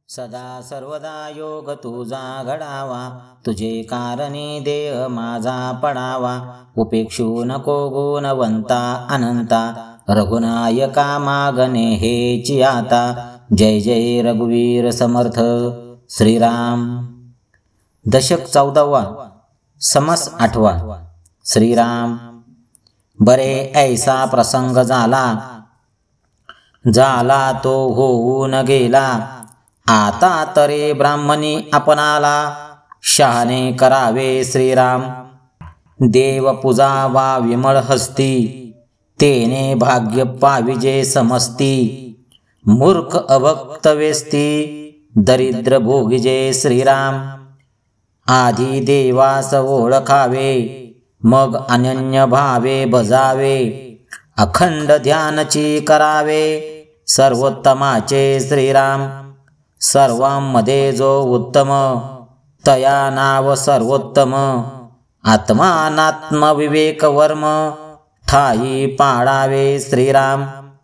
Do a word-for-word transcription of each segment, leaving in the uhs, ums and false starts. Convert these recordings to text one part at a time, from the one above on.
सदा सर्वदा योग तुझा घडावा, तुझे कारणे देह माझा पडावा. उपेक्षू नको गुणवंता अनंता, रघुनायका मागणे हेची आता. जय जय रघुवीर समर्थ श्रीराम. दशक चौदावा, समास आठवा. श्रीराम. बरे ऐसा प्रसंग झाला, झाला तो होऊन गेला. आता तरे ब्राह्मणी आपणाला, शहाणे करावे श्रीराम. देव पूजावा विमळ हस्ती, तेने भाग्य पाविजे समस्ती. मूर्ख अभक्त वेस्ती, दरिद्र भोगिजे श्रीराम. आधी देवास ओळखावे, मग अनन्य भावे भजावे. अखंड ध्यानची करावे, सर्वोत्तमाचे श्रीराम. सर्वांमध्ये जो उत्तम, तया नाव सर्वोत्तम. आत्मानात्म विवेक वर्म, ठाई पाडावे श्रीराम.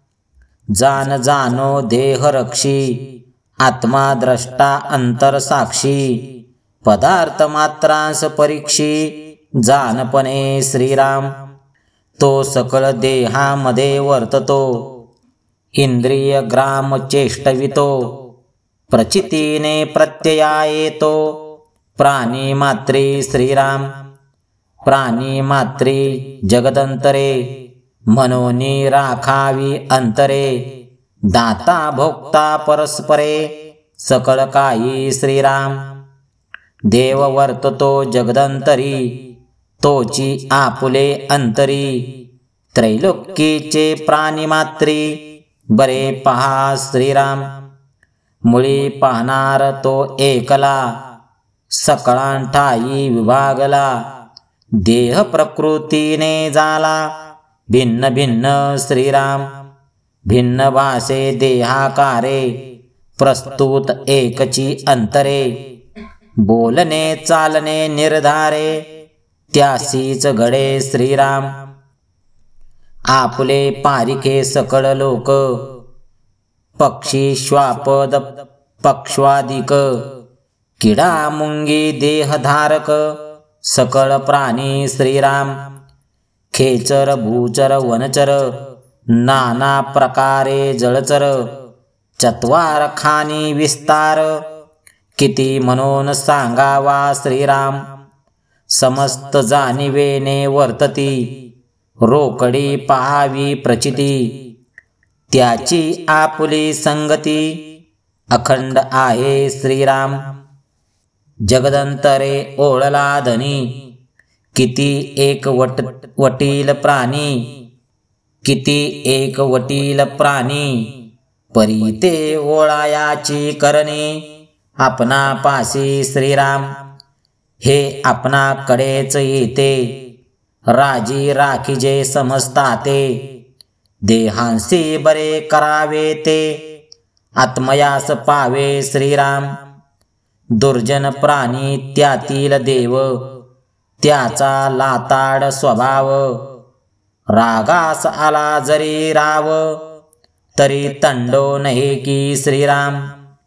जान जानो देह रक्षी, आत्मा द्रष्टा अंतर साक्षी. पदार्थ मात्रांस परीक्षी, जानपणे श्रीराम. तो सकळ देहामध्ये वर्ततो, इंद्रिय ग्राम चेष्टवितो. प्रचितीने प्रत्यया येतो, प्राणी मात्री श्रीराम. प्राणी मात्री जगदंतरे, मनोनी राखावी अंतरे. दाता भोक्ता परस्परे, सकळ काही श्रीराम. देव वर्ततो जगदंतरी, तोची आपुले अंतरी. त्रैलोक्येचे प्राणी मात्री, बरे पहा श्रीराम. मुळी पाहणार तो एकला, सकळांठाई विभागला. देह प्रकृतीने झाला, भिन्न भिन्न श्रीराम. भिन्न भासे देहाकारे, प्रस्तुत एकची अंतरे. बोलणे चालणे निर्धारे, त्यासीच घडे श्रीराम. आपुले पारिखे सकळ लोक, पक्षी श्वापद पक्ष्वादिक. किडा मुंगी देहधारक, सकळ प्राणी श्रीराम. खेचर भूचर वनचर, नाना प्रकारे जळचर. चत्वार खानी विस्तार, किती म्हणून सांगावा श्रीराम. समस्त जाणिवेने वर्तती, रोकडी पहावी प्रचिती. त्याची आपुली संगती, अखंड आहे श्रीराम. जगदंतरे ओळला धनी, किती एक वट वटील प्राणी. किती एक वटील प्राणी, परी ते ओळायाची करणे. आपणा पासी श्रीराम, हे आपणाकडेच येते. राजी राखीजे समजताते, देहांसी बरे करावे ते. आत्मयास पावे श्रीराम. दुर्जन प्राणी त्यातील देव, त्याचा लाताड स्वभाव. रागास आला जरी राव, तरी तंडो नये की श्रीराम.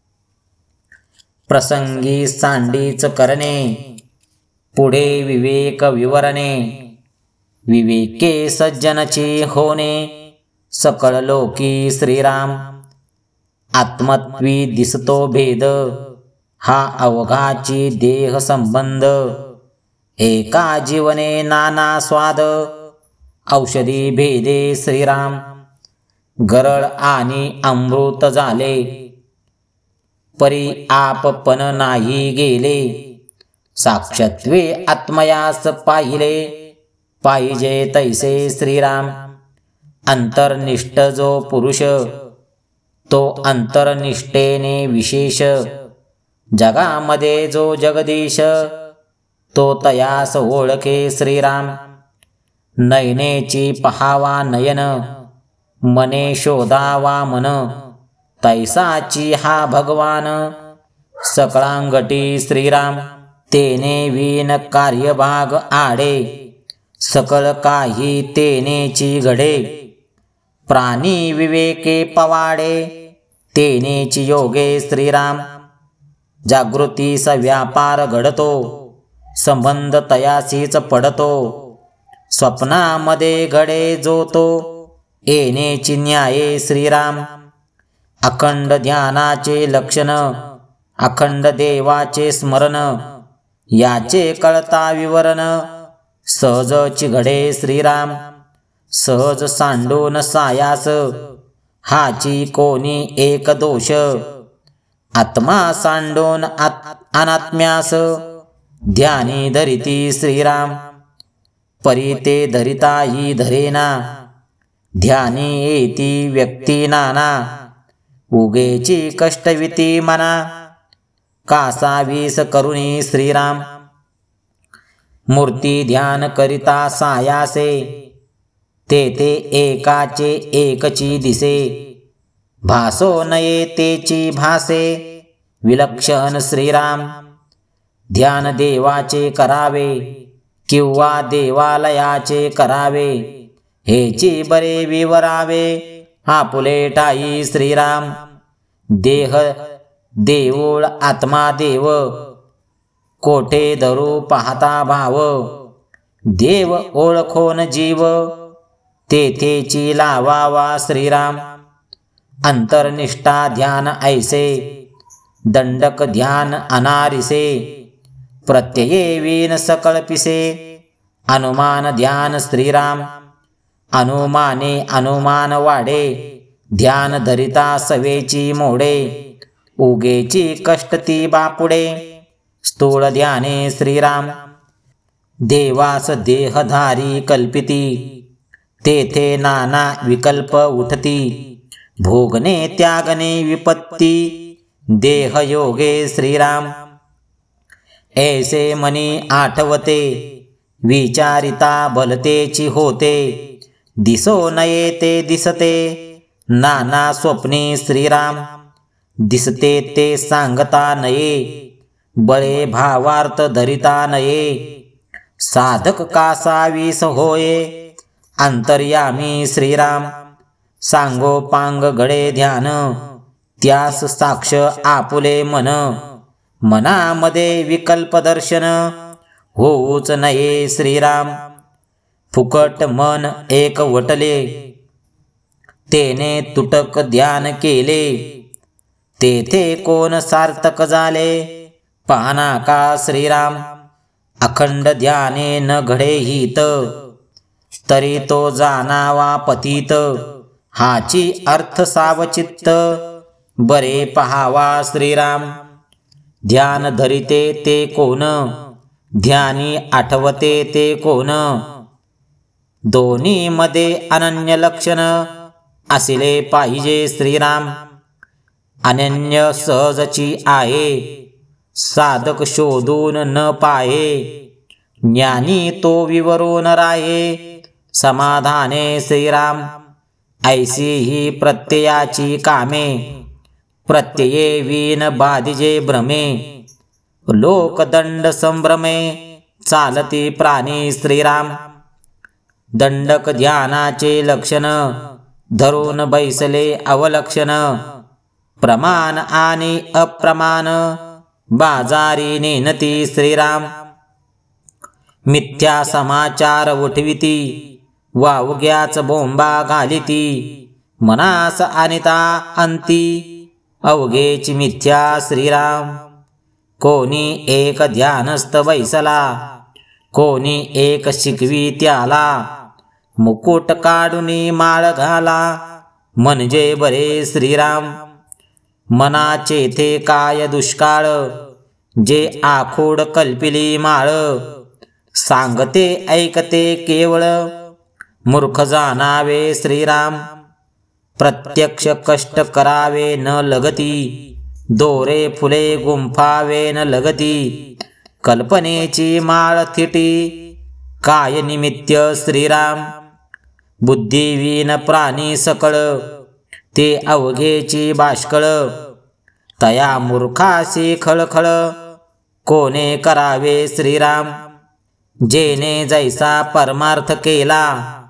प्रसंगी सांडीच करणे, पुढे विवेक विवरणे. विवेके सज्जनची होणे, सकळ लोकी श्रीराम. आत्मत्वी दिसतो भेद, हा अवघाची देह संबंध. एका जीवने नाना स्वाद, औषधी भेदे श्रीराम. गरळ आणि अमृत झाले, परी आपपण नाही गेले. साक्षात्वे आत्मयास पाहिले, पाहिजे तैसे श्रीराम. अंतर्निष्ठ जो पुरुष, तो अंतर्निष्ठेने विशेष. जगामध्ये जो जगदीश, तो तयास ओळखे श्रीराम. नयनेची पहावा नयन, मने शोधावा मन. तैसाची हा भगवान, सकळांगटी श्रीराम. तेने विन कार्यभाग आडे, सकळ काही तेनेची घडे. प्राणी विवेके पवाडे, तेनेची योगे श्रीराम. जागृतीचा व्यापार घडतो, संबंध तयासीच पडतो, स्वप्नामध्ये घडे जो तो, येण्याची न्याये श्रीराम. अखंड ध्यानाचे लक्षण, अखंड देवाचे स्मरण, याचे कळता विवरण, सहजची घडे श्रीराम. सहज सांडून सायास, हाची कोणी एक दोष, आत्मा सांडून अनात्म्यास, ध्यानी धरिती श्रीराम. परी ते धरिता ही धरेना, ध्यानी येती व्यक्ती नाना, उगेची कष्टविती मना, कासावीस करुणी श्रीराम. मूर्ती ध्यान करिता सायासे, तेथे एकाचे एकची दिसे, भासो नये तेची भासे, विलक्षण श्रीराम. ध्यान देवाचे करावे, किंवा देवालयाचे करावे, हेची बरे विवरावे, आपुले ठाई श्रीराम. देह देऊळ आत्मा देव, कोठे धरू पाहता भाव, देव ओळखोन जीव, तेथेची लावावा श्रीराम. अंतर्निष्ठा ध्यान ऐसे, दंडक ध्यान अनारिसे, प्रत्यये वीन सकळ पिसे, अनुमान ध्यान श्रीराम. अनुमाने अनुमान वाढे, ध्यान धरिता सवेची मोडे, उगेची कष्ट ती बापुडे, स्थूळ ध्याने श्रीराम. देवास देहधारी कल्पिती, तेथे नाना विकल्प उठती, भोगणे त्यागणे विपत्ती, देहयोगे श्रीराम. ऐसे मनी आठवते, विचारिता भलतेची होते, दिसो नये ते दिसते, नाना स्वप्ने श्रीराम. दिसते ते सांगता नये, बळे भावार्थ धरिता नये, साधक कासावीस होये, अंतर्यामी श्रीराम. सांगोपांग घडे ध्यान, त्यास साक्ष आपुले मन, मनामध्ये विकल्प दर्शन, होऊच नये श्रीराम. फुकट मन एक वटले, तेने तुटक ध्यान केले, तेथे कोण सार्थक झाले, पाहना का श्रीराम. अखंड ध्याने न घडे हित, तरी तो जाणावा पतित, हाची अर्थ सावचित्त, बरे पहावा श्रीराम. ध्यान धरिते ते कोण, ध्यानी आठवते ते कोण, दोन्ही मध्ये अनन्य लक्षण, असिले पाहिजे श्रीराम. अनन्य सहजची आहे, साधक शोधून न पाहे, ज्ञानी तो विवरून राहे, समाधाने श्रीराम. ऐसी ही प्रत्ययाची कामे, प्रत्यये वीन बाधिजे भ्रमे, लोकदंड संभ्रमे, चालती प्राणी श्रीराम. दंडक ध्यानाचे लक्षण, धरून बैसले अवलक्षण, प्रमाण आणि अप्रमाण, बाजारी नेनती श्रीराम. मिथ्या समाचार उठविती, वावग्याच बोंबा घालिती, मनास अनिता अंती, अवघेची मिथ्या श्रीराम. कोणी एक ध्यानस्थ बैसला, कोणी एक शिकवी त्याला, मुकुट काढूनी माळ घाला, म्हणजे बरे श्रीराम. मनाचे थे काय दुष्काळ, जे आखोड कल्पिली माळ, सांगते ऐकते केवळ, मूर्ख जाणावे श्रीराम. प्रत्यक्ष कष्ट करावे न लगती, दोरे फुले गुंफावे न लगती, कल्पनेची माळ थिटी, काय निमित्य श्रीराम. बुद्धिवीन प्राणी सकळ, ते अवघेची बाष्कळ, तया मूर्खासी खळखळ, कोणे करावे श्रीराम. जेने जैसा परमार्थ केला,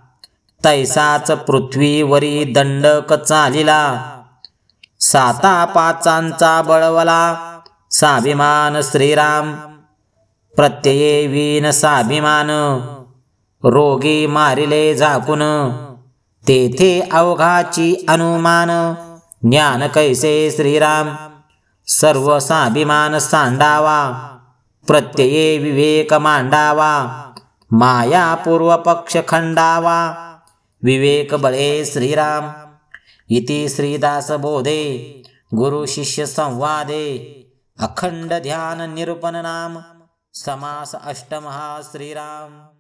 तैसाच पृथ्वीवरी दंडक चालिला, साता पाचांचा बळवला, साभिमान श्रीराम प्रत्यये विन साभिमान रोगी मारिले झाकून तेथे अवघाची अनुमान ज्ञान कैसे श्रीराम सर्व साभिमान सांडावा प्रत्यये विवेक मांडावा माया पूर्व पक्ष खंडावा विवेक बळे श्रीराम इति श्रीदास बोधे गुरु शिष्य संवादे अखंड ध्यान निरूपण नाम समास अष्टमहा श्रीराम।